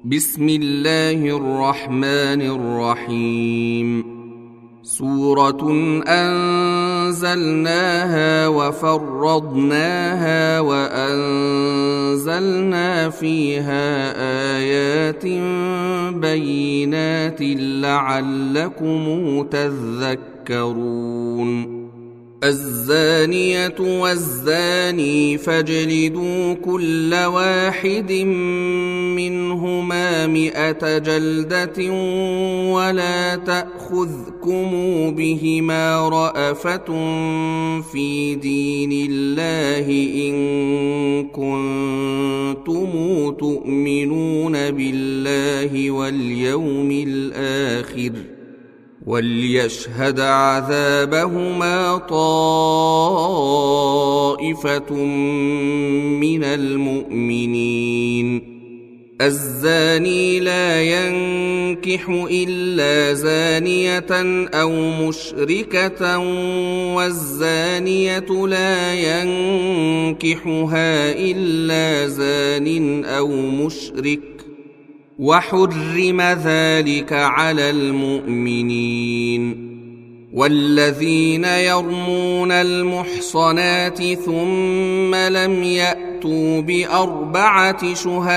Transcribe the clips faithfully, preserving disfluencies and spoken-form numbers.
بسم الله الرحمن الرحيم. سورة أنزلناها وفرضناها وأنزلنا فيها آيات بينات لعلكم تذكرون. الزانية والزاني فاجلدوا كل واحد منهما مئة جلدة ولا تأخذكم بهما رأفة في دين الله إن كنتم تؤمنون بالله واليوم الآخر وليشهد عذابهما طائفة من المؤمنين. الزاني لا ينكح إلا زانية أو مشركة والزانية لا ينكحها إلا زان أو مشرك وحرم ذلك على المؤمنين. والذين يرمون المحصنات ثم لم يأتوا بأربعة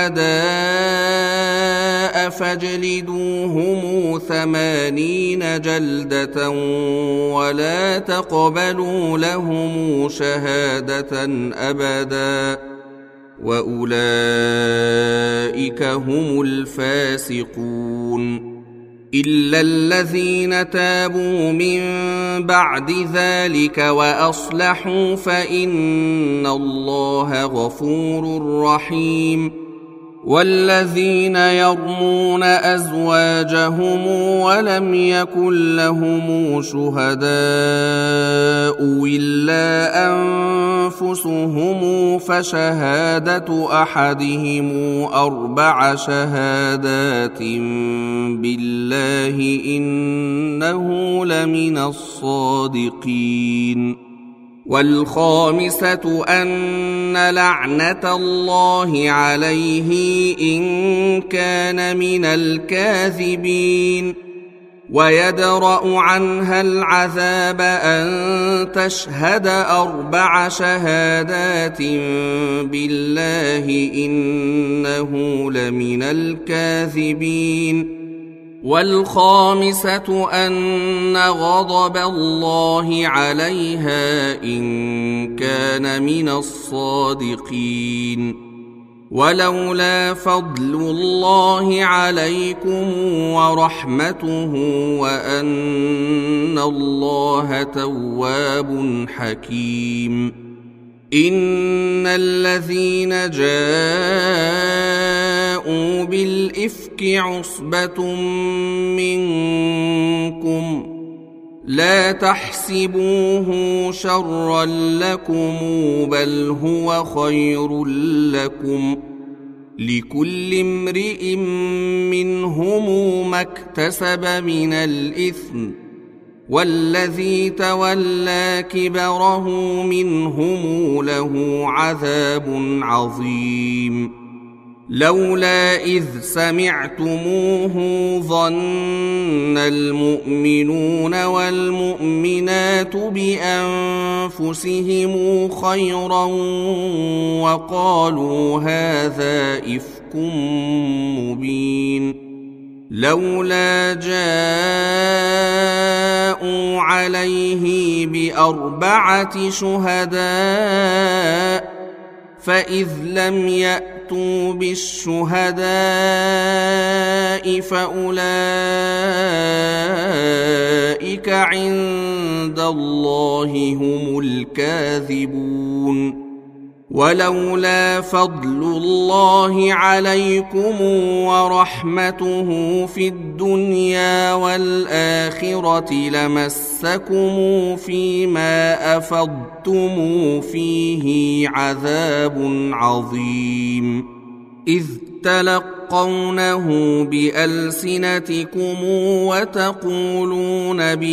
شهداء فاجلدوهم ثمانين جلدة ولا تقبلوا لهم شهادة أبدا وأولئك هم الفاسقون. إلا الذين تابوا من بعد ذلك وأصلحوا فإن الله غفور رحيم. والذين يرمون أزواجهم ولم يكن لهم شهداء إلا أنفسهم فشهادة أحدهم أربع شهادات بالله إنه لمن الصادقين. والخامسة أن لعنة الله عليه إن كان من الكاذبين. ويدرأ عنها العذاب أن تشهد أربع شهادات بالله إنه لمن الكاذبين. والخامسة أن غضب الله عليها إن كان من الصادقين. ولولا فضل الله عليكم ورحمته وأن الله تواب حكيم. إن الذين جاءوا بالإفك عصبة منكم لا تحسبوه شرا لكم بل هو خير لكم. لكل امرئ منهم ما اكتسب من الإثم والذي تولى كبره منهم له عذاب عظيم. لولا إذ سمعتموه ظن المؤمنون والمؤمنات بأنفسهم خيرا وقالوا هذا إفك مبين. لولا جاءوا عليه بأربعة شهداء فإذ لم يأتوا بالشهداء فأولئك عند الله هم الكاذبون. ولولا فضل الله عليكم ورحمته في الدنيا والآخرة لمسكم فيما أفضتم فيه عذاب عظيم. إذ تلقونه بألسنتكم وتقولون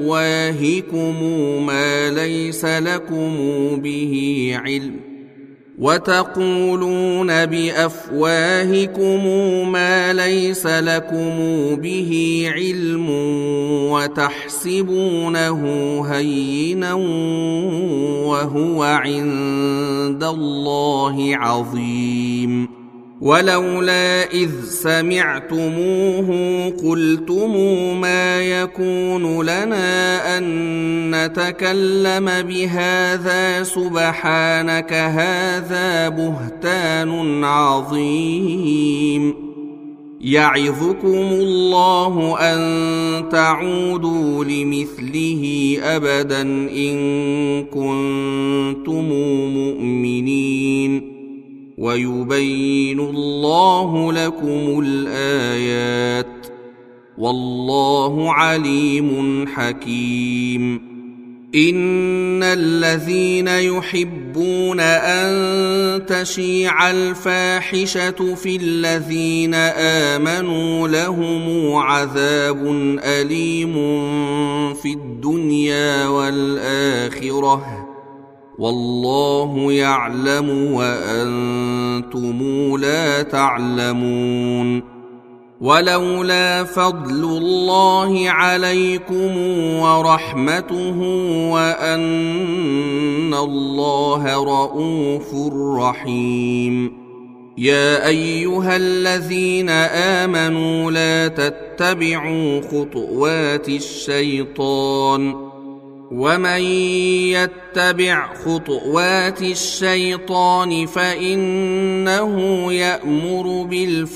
بأفواهكم ما ليس لكم به علم وتقولون بأفواهكم ما ليس لكم به علم وتحسبونه هينا وهو عند الله عظيم. ولولا إذ سمعتموه قلتم ما يكون لنا أن نتكلم بهذا سبحانك هذا بهتان عظيم. يعظكم الله أن تعودوا لمثله أبدا إن كنتم مؤمنين. ويبين الله لكم الآيات والله عليم حكيم. إن الذين يحبون أن تشيع الفاحشة في الذين آمنوا لهم عذاب أليم في الدنيا والآخرة والله يعلم وأنتم لا تعلمون. ولولا فضل الله عليكم ورحمته وأن الله رءوف رحيم. يا أيها الذين آمنوا لا تتبعوا خطوات الشيطان ومن يتبع خطوات الشيطان فإنه يأمر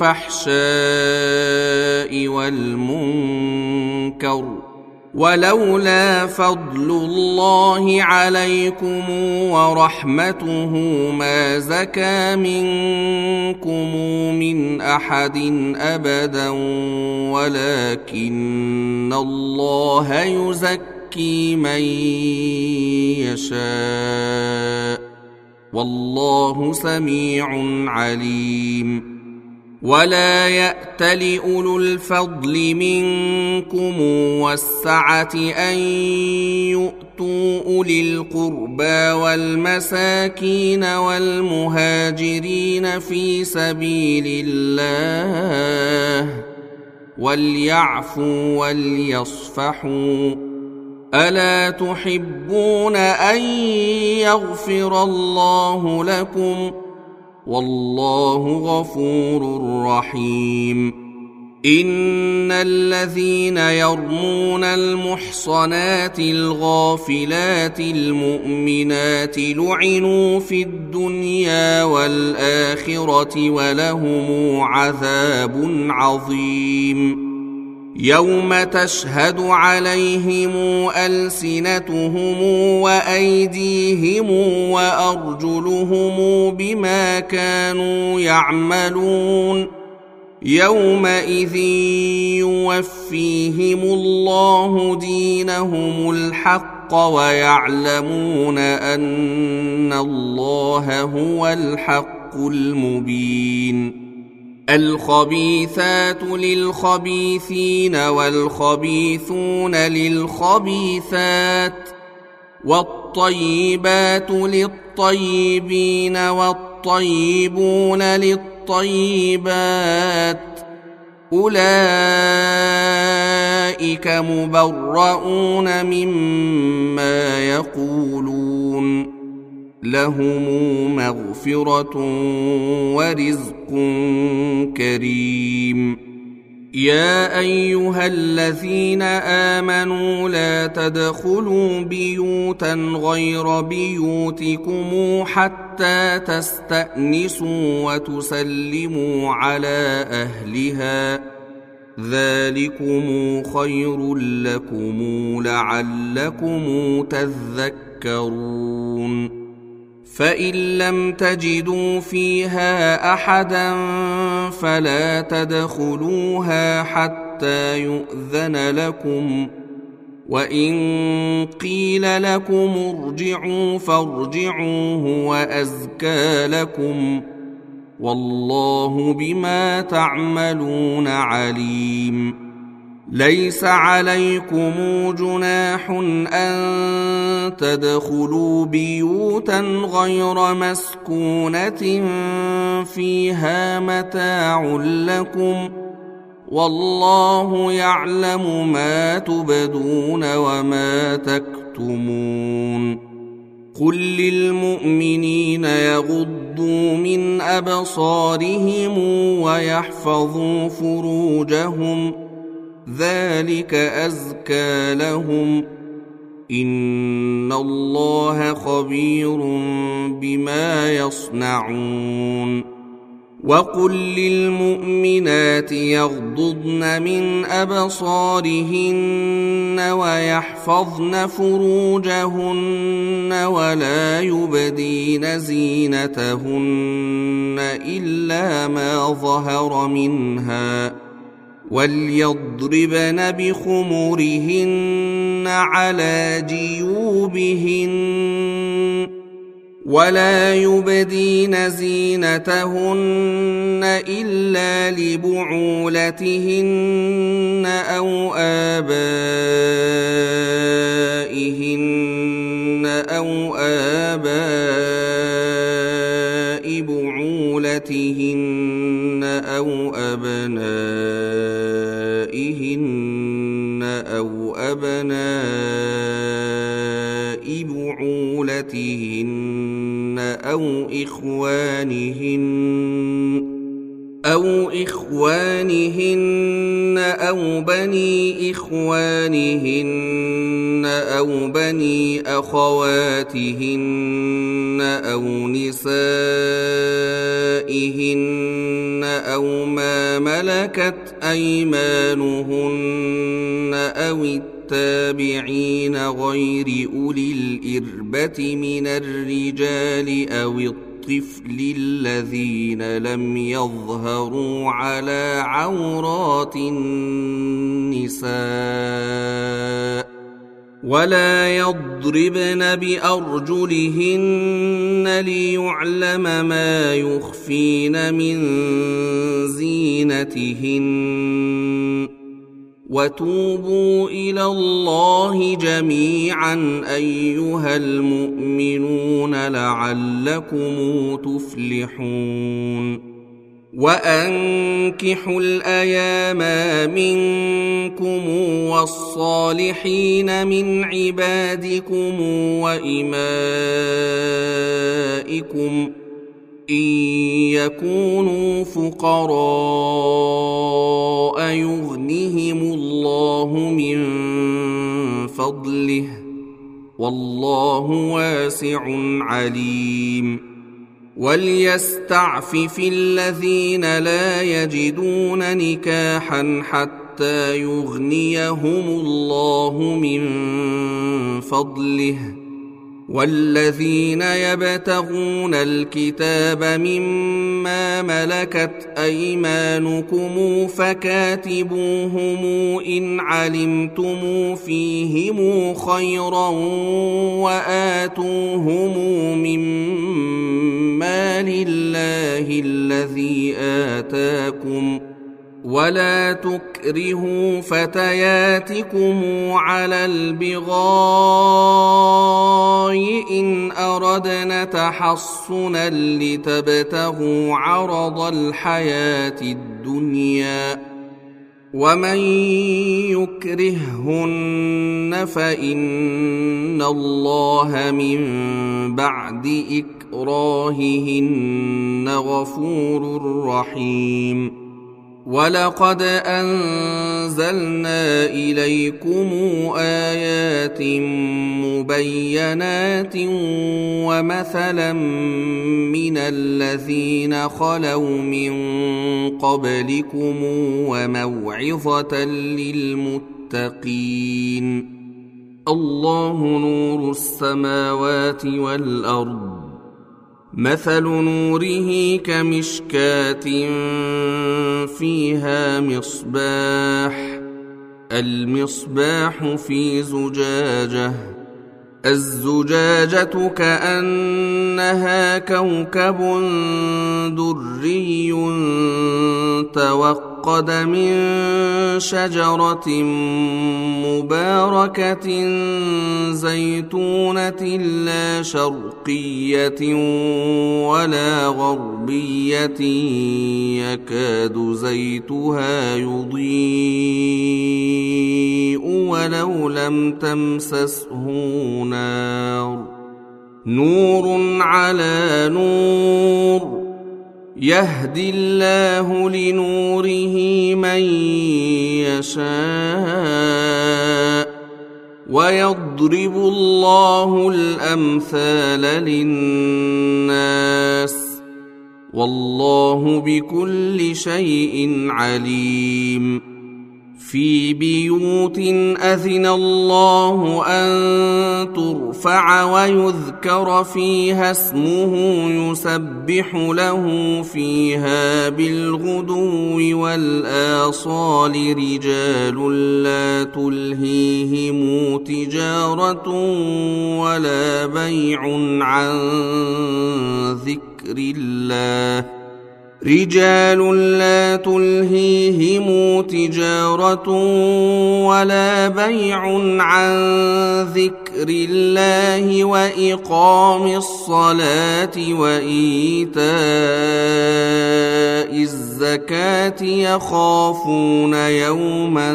بالفحشاء والمنكر. ولولا فضل الله عليكم ورحمته ما زكى منكم من أحد أبدا ولكن الله يزكي من يشاء والله سميع عليم. ولا يأتل أولو الفضل منكم والسعة أن يؤتوا أولي القربى والمساكين والمهاجرين في سبيل الله وليعفوا وليصفحوا ألا تحبون أن يغفر الله لكم والله غفور رحيم. إن الذين يرمون المحصنات الغافلات المؤمنات لعنوا في الدنيا والآخرة ولهم عذاب عظيم. يوم تشهد عليهم ألسنتهم وأيديهم وأرجلهم بما كانوا يعملون يومئذ يوفيهم الله دينهم الحق ويعلمون أن الله هو الحق المبين. الخبيثات للخبيثين والخبيثون للخبيثات والطيبات للطيبين والطيبون للطيبات أولئك مبرؤون مما يقولون لهم مغفرة ورزق كريم. يا أيها الذين آمنوا لا تدخلوا بيوتا غير بيوتكم حتى تستأنسوا وتسلموا على أهلها ذلكم خير لكم لعلكم تذكرون. فإن لم تجدوا فيها أحدا فلا تدخلوها حتى يؤذن لكم وإن قيل لكم ارجعوا فارجعوا هو أزكى لكم والله بما تعملون عليم. ليس عليكم جناح أن تدخلوا بيوتا غير مسكونة فيها متاع لكم والله يعلم ما تبدون وما تكتمون قل للمؤمنين يغضوا من أبصارهم ويحفظوا فروجهم ذلك أزكى لهم إن الله خبير بما يصنعون وقل للمؤمنات يغضضن من أبصارهن ويحفظن فروجهن ولا يبدين زينتهن إلا ما ظهر منها وليضربن بخمرهن على جيوبهن ولا يبدين زينتهن إلا لبعولتهن أو آبائهن أو آباء بعولتهن أو أبنائهن أو أبناء بعولتهن أو إخوانهن أو إخوانهن أو بني إخوانهن أو بني أخواتهن أو نسائهن أو ما ملكت أيمانهن أو التابعين غير أولي الإربة من الرجال أو الطفل الذين لم يظهروا على عورات النساء ولا يضربن بأرجلهن ليعلم ما يخفين من زينتهن وتوبوا إلى الله جميعا أيها المؤمنون لعلكم تفلحون وأنكحوا الأيام منكم والصالحين من عبادكم وإمائكم إن يكونوا فقراء يغنهم الله من فضله والله واسع عليم وليستعفف الذين لا يجدون نكاحا حتى يغنيهم الله من فضله والذين يبتغون الكتاب مما ملكت أيمانكم فكاتبوهم إن علمتم فيهم خيرا وآتوهم مما لله الذي آتاكم ولا تكرهوا فتياتكم على البغاء إن أردنا تحصنا لتبتغوا عرض الحياة الدنيا ومن يكرههن فإن الله من بعد إكراههن غفور رحيم ولقد أنزلنا إليكم آيات مبينات ومثلا من الذين خلوا من قبلكم وموعظة للمتقين الله نور السماوات والأرض مثل نوره كمشكاة فيها مصباح المصباح في زجاجة الزجاجة كأنها كوكب دري توقد وتفقد من شجرة مباركة زيتونة لا شرقية ولا غربية يكاد زيتها يضيء ولو لم تمسسه نار نور على نور يهدي الله لنوره من يشاء ويضرب الله الأمثال للناس والله بكل شيء عليم في بيوت أذن الله أن ترفع ويذكر فيها اسمه يسبح له فيها بالغدو والآصال رجال لا تلهيهم تجارة ولا بيع عن ذكر الله رجال لا تلهيهم تجارة ولا بيع عن ذكر الله وإقام الصلاة وإيتاء الزكاة يخافون يوما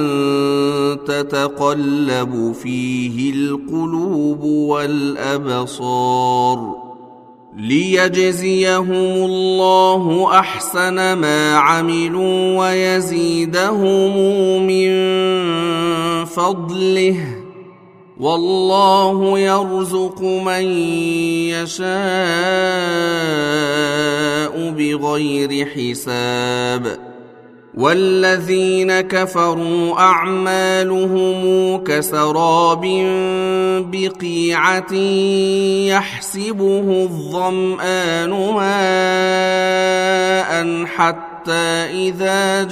تتقلب فيه القلوب والأبصار ليجزيهم الله أحسن ما عملوا ويزيدهم من فضله والله يرزق من يشاء بغير حساب والذين كفروا أعمالهم كسراب بقيعة يحسبه الظمآن ماء حتى إذا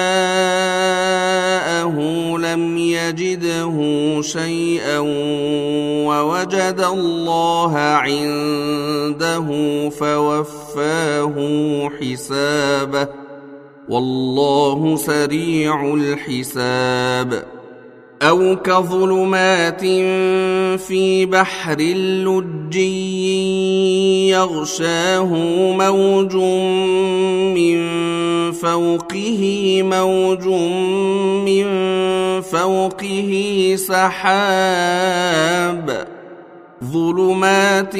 جاءه لم يجده شيئا ووجد الله عنده فوفاه حسابه والله سريع الحساب أو كظلمات في بحر لجي يغشاه موج من فوقه موج من فوقه سحاب ظلمات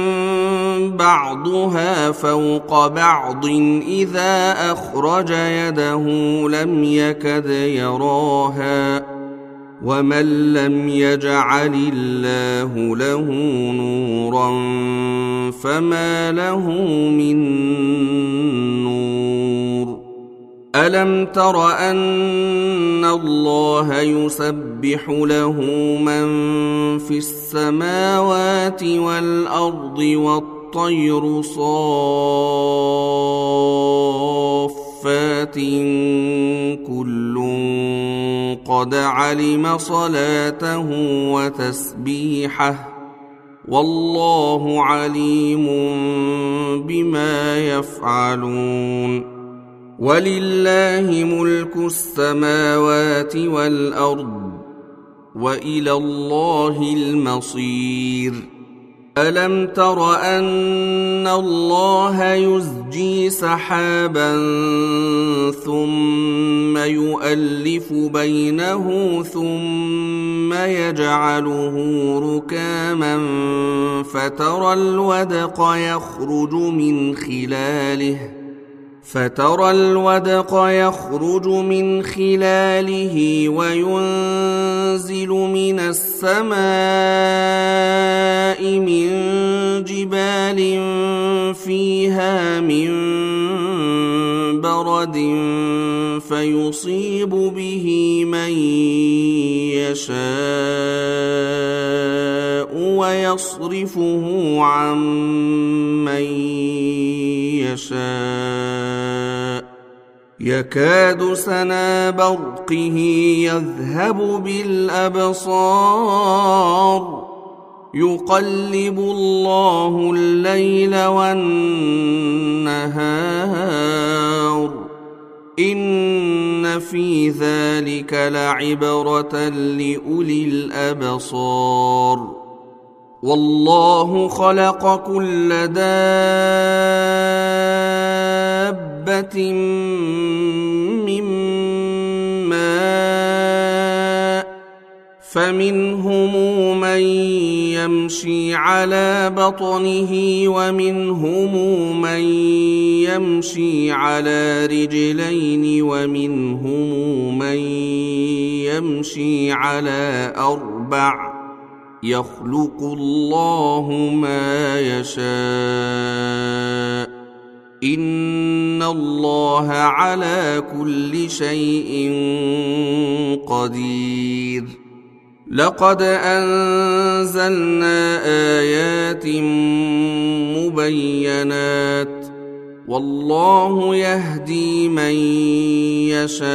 بعضها فوق بعض إذا أخرج يده لم يكد يراها ومن لم يجعل الله له نورا فما له من نور ألم تر أن الله يسبح له من في السماوات والأرض والطير صافات كل قد علم صلاته وتسبيحه والله عليم بما يفعلون ولله ملك السماوات والأرض وإلى الله المصير ألم تر أن الله يزجي سحابا ثم يؤلف بينه ثم يجعله ركاما فترى الودق يخرج من خلاله فترى الودق يخرج من خلاله وينزل من السماء من جبال فيها من برد فيصيب به من يشاء ويصرفه عن من يشاء يكاد سنا برقه يذهب بالأبصار يقلب الله الليل والنهار إن إن في ذلك لعبرة لأولي الأبصار والله خلق كل دابة من ماء فمنهم من يمشي على بطنه ومنهم من يمشي على رجلين ومنهم من يمشي على أربع يخلق الله ما يشاء إن الله على كل شيء قدير لقد أنزلنا آيات مبينات والله يهدي من يشاء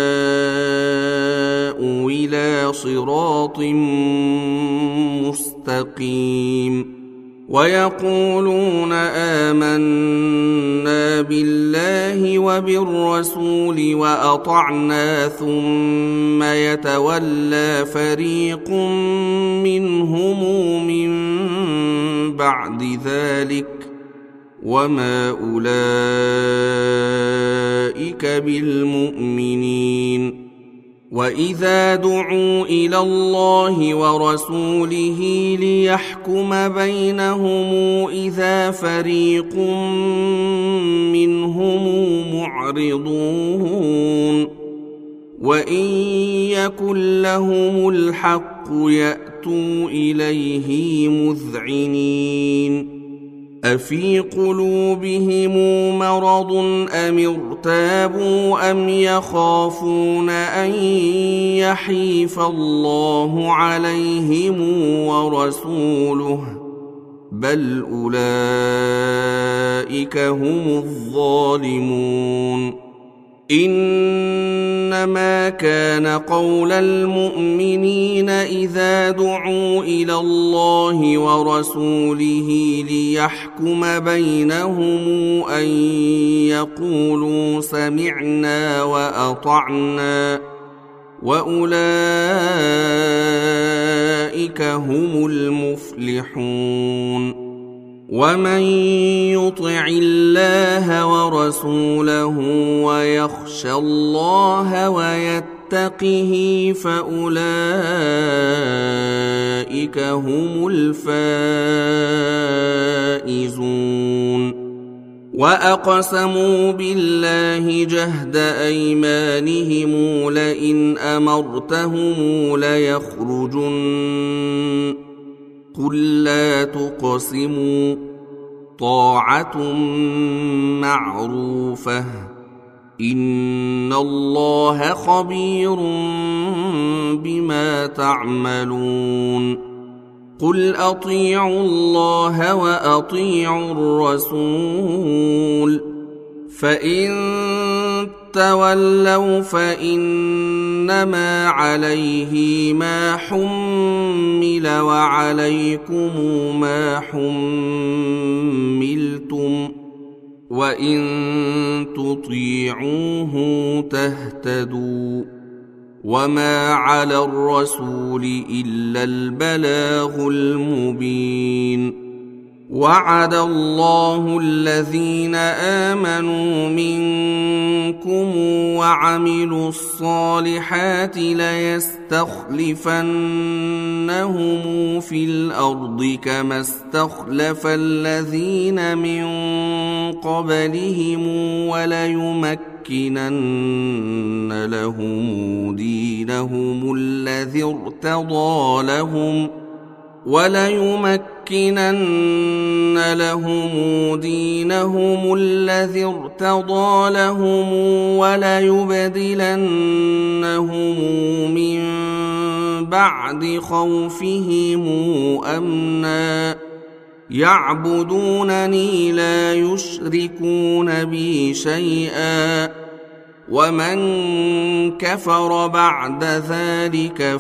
إلى صراط مستقيم ويقولون آمنا بالله وبالرسول وأطعنا ثم يتولى فريق منهم من بعد ذلك وما أولئك بالمؤمنين وإذا دعوا إلى الله ورسوله ليحكم بينهم إذا فريق منهم معرضون وإن يكن لهم الحق يأتوا إليه مذعنين أفي قلوبهم مرض أم ارتابوا أم يخافون أن يحيف الله عليهم ورسوله بل أولئك هم الظالمون إنما كان قول المؤمنين إذا دعوا إلى الله ورسوله ليحكم بينهم أن يقولوا سمعنا وأطعنا وأولئك هم المفلحون ومن يطع الله ورسوله ويخشى الله ويتقه فأولئك هم الفائزون وأقسموا بالله جهد أيمانهم لئن أمرتهم ليخرجن قل لا تقسموا طاعة معروفة إن الله خبير بما تعملون قل أطيعوا الله وأطيعوا الرسول فإن تولوا فإنما عليه ما حمل وعليكم ما حملتم وإن تطيعوه تهتدوا وما على الرسول إلا البلاغ المبين وعد الله الذين آمنوا منكم وعملوا الصالحات ليستخلفنهم في الأرض كما استخلف الذين من قبلهم وليمكنن لهم دينهم الذي ارتضى لهم وليمكنن لهم دينهم الذي ارتضى لهم وليبدلنهم من بعد خوفهم أمنا يعبدونني لا يشركون بي شيئا ومن كفر بعد ذلك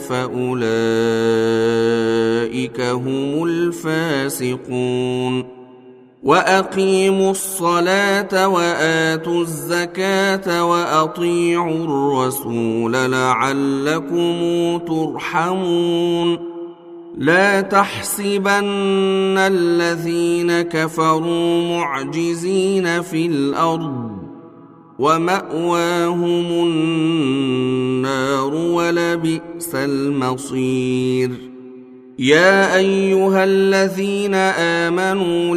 فأولئك هم الفاسقون وأقيموا الصلاة وآتوا الزكاة وأطيعوا الرسول لعلكم ترحمون لا تحسبن الذين كفروا معجزين في الأرض ومأواهم النار ولبئس المصير يا أيها الذين آمنوا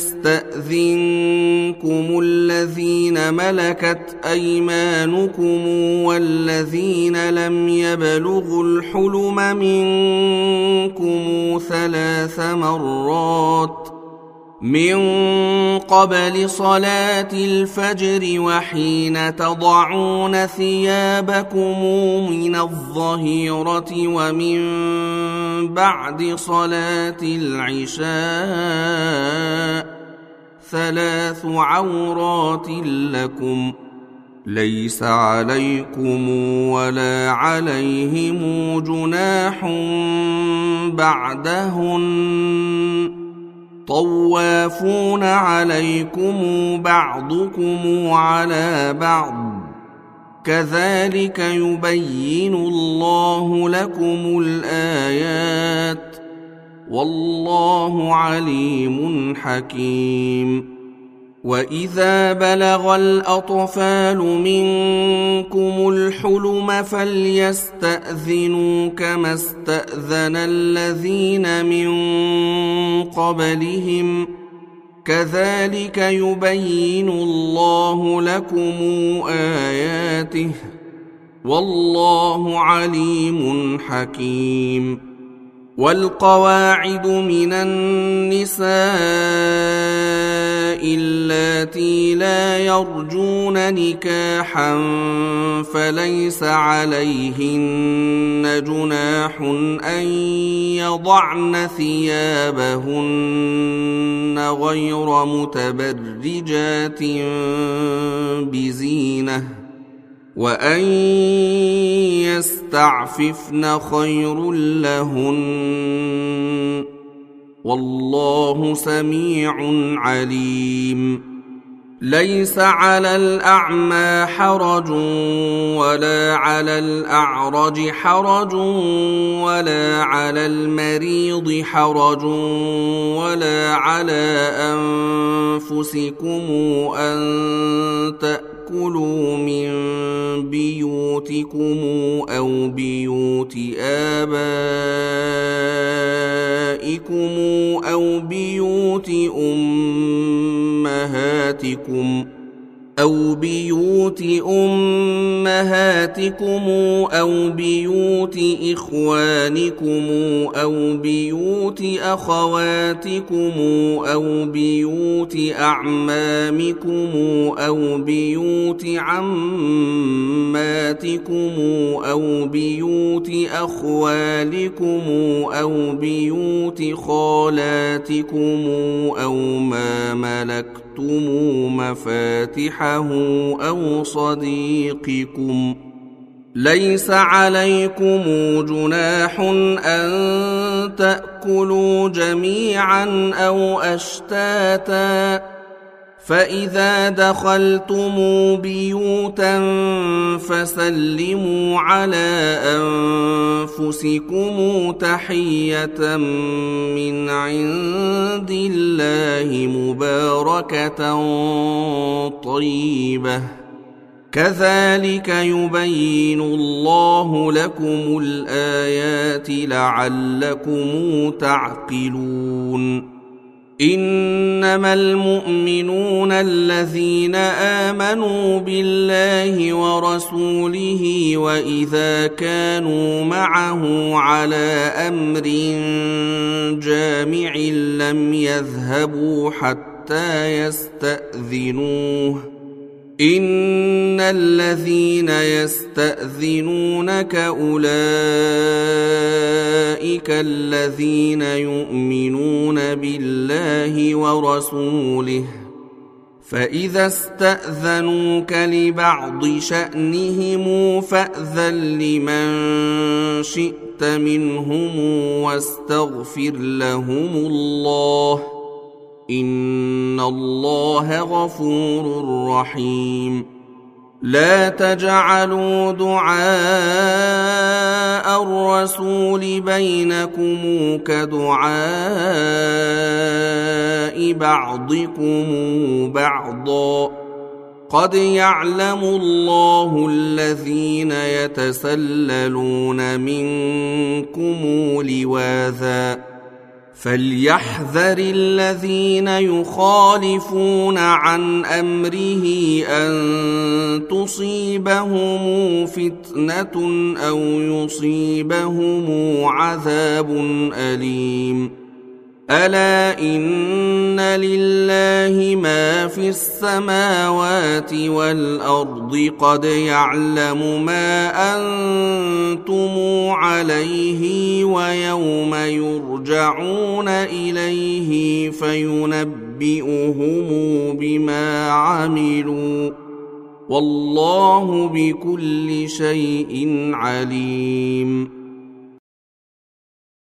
ليستأذنكم الذين ملكت أيمانكم والذين لم يبلغوا الحلم منكم ثلاث مرات من قبل صلاة الفجر وحين تضعون ثيابكم من الظهيرة ومن بعد صلاة العشاء ثلاث عورات لكم ليس عليكم ولا عليهم جناح بعدهن طوافون عليكم بعضكم على بعض كذلك يبين الله لكم الآيات والله عليم حكيم وإذا بلغ الأطفال منكم الحلم فليستأذنوا كما استأذن الذين من قبلهم كذلك يبين الله لكم آياته والله عليم حكيم والقواعد من النساء اللاتي لا يرجون نكاحا فليس عليهن جناح أن يضعن ثيابهن غير متبرجات بزينة وأن يستعففن خير لهن والله سميع عليم ليس على الأعمى حرج ولا على الأعرج حرج ولا على المريض حرج ولا على أنفسكم أن تأكلوا من بيوتكم أو بيوت آبائكم أو بيوت أمهاتكم أو بيوت أمهاتكم أو بيوت إخوانكم أو بيوت أخواتكم أو بيوت أعمامكم أو بيوت عماتكم أو بيوت أخوالكم أو بيوت خالاتكم أو ما ملكتم مفاتحه أو صديقكم ليس عليكم جناح أن تأكلوا جميعا أو أشتاتا فإذا دخلتم بيوتا فسلموا على أنفسكم تحية من عند الله مباركة طيبة كذلك يبين الله لكم الآيات لعلكم تعقلون إنما المؤمنون الذين آمنوا بالله ورسوله وإذا كانوا معه على أمر جامع لم يذهبوا حتى يستأذنوه إن الذين يستأذنونك أولئك الذين يؤمنون بالله ورسوله فإذا استأذنوك لبعض شأنهم فأذن لمن شئت منهم واستغفر لهم الله إن الله غفور رحيم لا تجعلوا دعاء الرسول بينكم كدعاء بعضكم بعضا قد يعلم الله الذين يتسللون منكم لواذا فليحذر الذين يخالفون عن أمره أن تصيبهم فتنة أو يصيبهم عذاب أليم ألا إن لله ما في السماوات والأرض قد يعلم ما أنتم عليه ويوم يرجعون إليه فينبئهم بما عملوا والله بكل شيء عليم